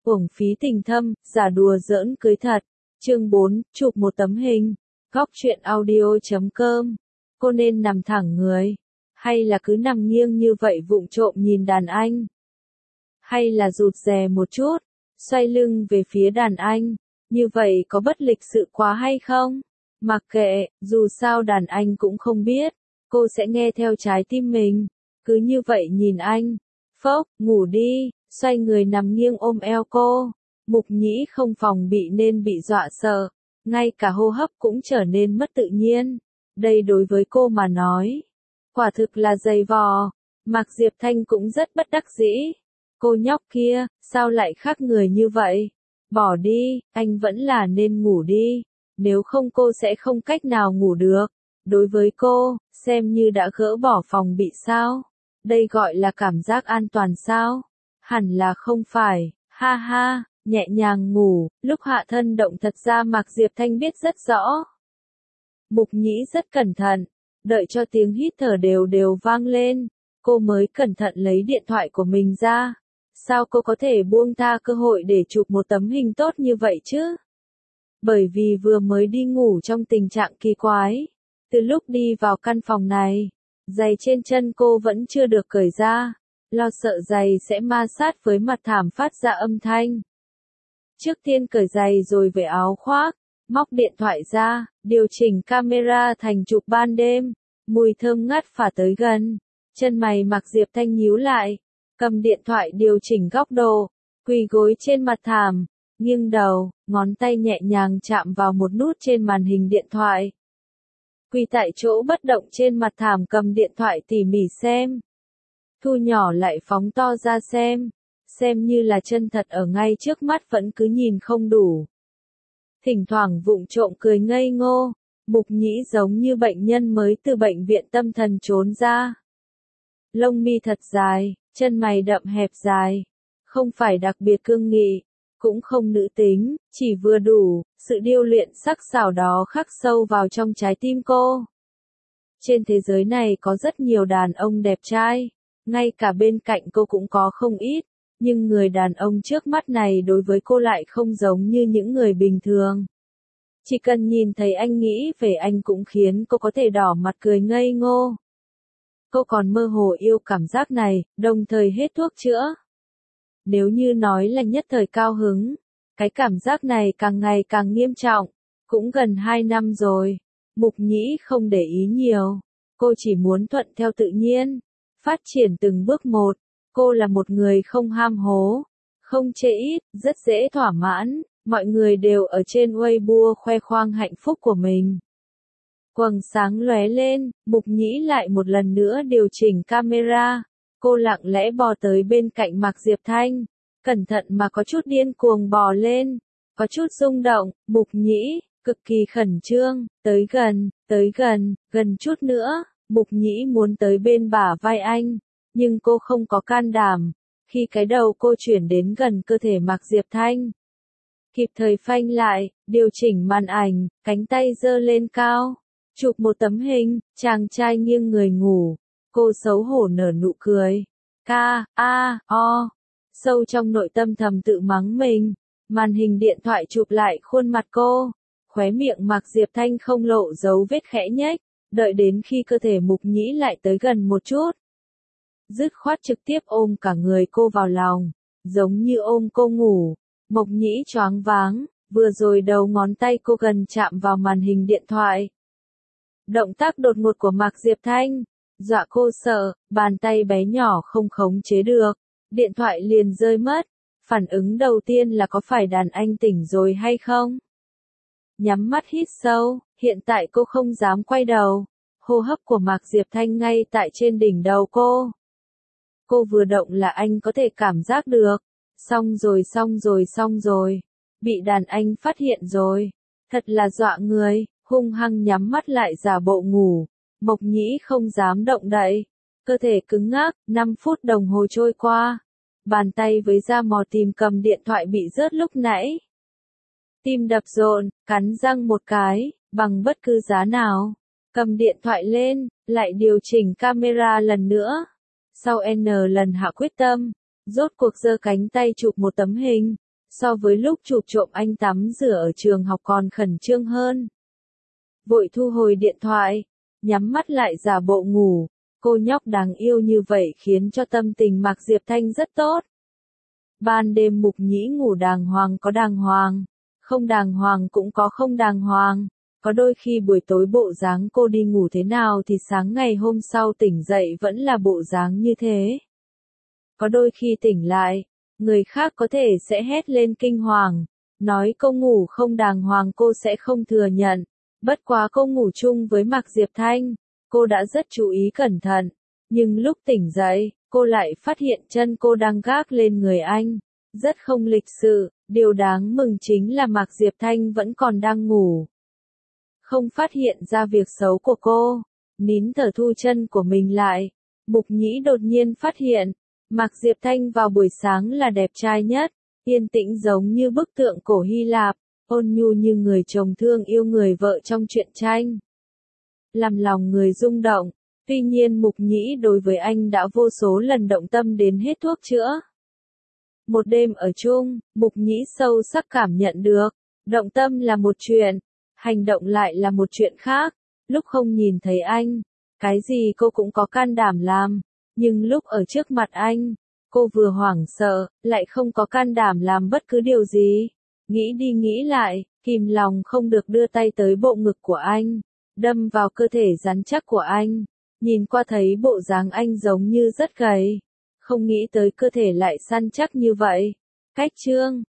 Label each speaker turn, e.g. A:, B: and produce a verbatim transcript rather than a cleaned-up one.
A: Uổng phí tình thâm, giả đùa giỡn cưới thật. Chương bốn, chụp một tấm hình. Góc truyện audio chấm com. Cô nên nằm thẳng người, hay là cứ nằm nghiêng như vậy vụng trộm nhìn đàn anh? Hay là rụt rè một chút, xoay lưng về phía đàn anh, như vậy có bất lịch sự quá hay không? Mặc kệ, dù sao đàn anh cũng không biết, cô sẽ nghe theo trái tim mình, cứ như vậy nhìn anh. Phốc, ngủ đi, xoay người nằm nghiêng ôm eo cô. Mục Nhĩ không phòng bị nên bị dọa sợ, ngay cả hô hấp cũng trở nên mất tự nhiên. Đây đối với cô mà nói, quả thực là dày vò. Mạc Diệp Thanh cũng rất bất đắc dĩ. Cô nhóc kia, sao lại khác người như vậy? Bỏ đi, anh vẫn là nên ngủ đi, nếu không cô sẽ không cách nào ngủ được. Đối với cô, xem như đã gỡ bỏ phòng bị sao? Đây gọi là cảm giác an toàn sao? Hẳn là không phải, ha ha, nhẹ nhàng ngủ, lúc hạ thân động thật ra Mạc Diệp Thanh biết rất rõ. Mục Nhĩ rất cẩn thận, đợi cho tiếng hít thở đều đều vang lên, cô mới cẩn thận lấy điện thoại của mình ra. Sao cô có thể buông tha cơ hội để chụp một tấm hình tốt như vậy chứ? Bởi vì vừa mới đi ngủ trong tình trạng kỳ quái. Từ lúc đi vào căn phòng này, giày trên chân cô vẫn chưa được cởi ra, lo sợ giày sẽ ma sát với mặt thảm phát ra âm thanh. Trước tiên cởi giày rồi về áo khoác, móc điện thoại ra, điều chỉnh camera thành chụp ban đêm, mùi thơm ngát phả tới gần. Chân mày Mạc Diệp Thanh nhíu lại, cầm điện thoại điều chỉnh góc độ, quỳ gối trên mặt thảm, nghiêng đầu, ngón tay nhẹ nhàng chạm vào một nút trên màn hình điện thoại. Quỳ tại chỗ bất động trên mặt thảm cầm điện thoại tỉ mỉ xem. Thu nhỏ lại phóng to ra xem, xem như là chân thật ở ngay trước mắt vẫn cứ nhìn không đủ. Thỉnh thoảng vụng trộm cười ngây ngô, Mục Nhĩ giống như bệnh nhân mới từ bệnh viện tâm thần trốn ra. Lông mi thật dài, chân mày đậm hẹp dài, không phải đặc biệt cương nghị, cũng không nữ tính, chỉ vừa đủ, sự điêu luyện sắc sảo đó khắc sâu vào trong trái tim cô. Trên thế giới này có rất nhiều đàn ông đẹp trai, ngay cả bên cạnh cô cũng có không ít, nhưng người đàn ông trước mắt này đối với cô lại không giống như những người bình thường. Chỉ cần nhìn thấy anh nghĩ về anh cũng khiến cô có thể đỏ mặt cười ngây ngô. Cô còn mơ hồ yêu cảm giác này, đồng thời hết thuốc chữa. Nếu như nói là nhất thời cao hứng, cái cảm giác này càng ngày càng nghiêm trọng, cũng gần hai năm rồi. Mục Nhĩ không để ý nhiều, cô chỉ muốn thuận theo tự nhiên, phát triển từng bước một. Cô là một người không ham hố, không chê ít, rất dễ thỏa mãn, mọi người đều ở trên Weibo khoe khoang hạnh phúc của mình. Quầng sáng lóe lên, Mục Nhĩ lại một lần nữa điều chỉnh camera, cô lặng lẽ bò tới bên cạnh Mạc Diệp Thanh, cẩn thận mà có chút điên cuồng bò lên, có chút rung động. Mục Nhĩ, cực kỳ khẩn trương, tới gần, tới gần, gần chút nữa. Mục Nhĩ muốn tới bên bả vai anh, nhưng cô không có can đảm, khi cái đầu cô chuyển đến gần cơ thể Mạc Diệp Thanh. Kịp thời phanh lại, điều chỉnh màn ảnh, cánh tay giơ lên cao, chụp một tấm hình, chàng trai nghiêng người ngủ, cô xấu hổ nở nụ cười. Ca, a, o, sâu trong nội tâm thầm tự mắng mình, màn hình điện thoại chụp lại khuôn mặt cô, khóe miệng Mạc Diệp Thanh không lộ dấu vết khẽ nhếch, đợi đến khi cơ thể Mục Nhĩ lại tới gần một chút. Dứt khoát trực tiếp ôm cả người cô vào lòng, giống như ôm cô ngủ. Mục Nhĩ choáng váng, vừa rồi đầu ngón tay cô gần chạm vào màn hình điện thoại. Động tác đột ngột của Mạc Diệp Thanh, dọa cô sợ, bàn tay bé nhỏ không khống chế được, điện thoại liền rơi mất. Phản ứng đầu tiên là có phải đàn anh tỉnh rồi hay không? Nhắm mắt hít sâu, hiện tại cô không dám quay đầu, hô hấp của Mạc Diệp Thanh ngay tại trên đỉnh đầu cô. Cô vừa động là anh có thể cảm giác được, xong rồi xong rồi xong rồi, bị đàn anh phát hiện rồi, thật là dọa người, hung hăng nhắm mắt lại giả bộ ngủ. Mộc Nhĩ không dám động đậy, cơ thể cứng ngắc. Năm phút đồng hồ trôi qua, bàn tay với da mò tìm cầm điện thoại bị rớt lúc nãy. Tim đập rộn, cắn răng một cái, bằng bất cứ giá nào, cầm điện thoại lên, lại điều chỉnh camera lần nữa. Sau N lần hạ quyết tâm, rốt cuộc giơ cánh tay chụp một tấm hình, so với lúc chụp trộm anh tắm rửa ở trường học còn khẩn trương hơn. Vội thu hồi điện thoại, nhắm mắt lại giả bộ ngủ, cô nhóc đáng yêu như vậy khiến cho tâm tình Mạc Diệp Thanh rất tốt. Ban đêm Mục Nhĩ ngủ đàng hoàng có đàng hoàng, không đàng hoàng cũng có không đàng hoàng, có đôi khi buổi tối bộ dáng cô đi ngủ thế nào thì sáng ngày hôm sau tỉnh dậy vẫn là bộ dáng như thế. Có đôi khi tỉnh lại, người khác có thể sẽ hét lên kinh hoàng, nói cô ngủ không đàng hoàng cô sẽ không thừa nhận, bất quá cô ngủ chung với Mạc Diệp Thanh, cô đã rất chú ý cẩn thận, nhưng lúc tỉnh dậy, cô lại phát hiện chân cô đang gác lên người anh, rất không lịch sự, điều đáng mừng chính là Mạc Diệp Thanh vẫn còn đang ngủ. Không phát hiện ra việc xấu của cô, nín thở thu chân của mình lại, Mục Nhĩ đột nhiên phát hiện, Mạc Diệp Thanh vào buổi sáng là đẹp trai nhất, yên tĩnh giống như bức tượng cổ Hy Lạp, ôn nhu như người chồng thương yêu người vợ trong truyện tranh. Làm lòng người rung động, tuy nhiên Mục Nhĩ đối với anh đã vô số lần động tâm đến hết thuốc chữa. Một đêm ở chung, Mục Nhĩ sâu sắc cảm nhận được, động tâm là một chuyện, hành động lại là một chuyện khác, lúc không nhìn thấy anh, cái gì cô cũng có can đảm làm, nhưng lúc ở trước mặt anh, cô vừa hoảng sợ, lại không có can đảm làm bất cứ điều gì. Nghĩ đi nghĩ lại, kìm lòng không được đưa tay tới bộ ngực của anh, đâm vào cơ thể rắn chắc của anh, nhìn qua thấy bộ dáng anh giống như rất gầy, không nghĩ tới cơ thể lại săn chắc như vậy. Cách chương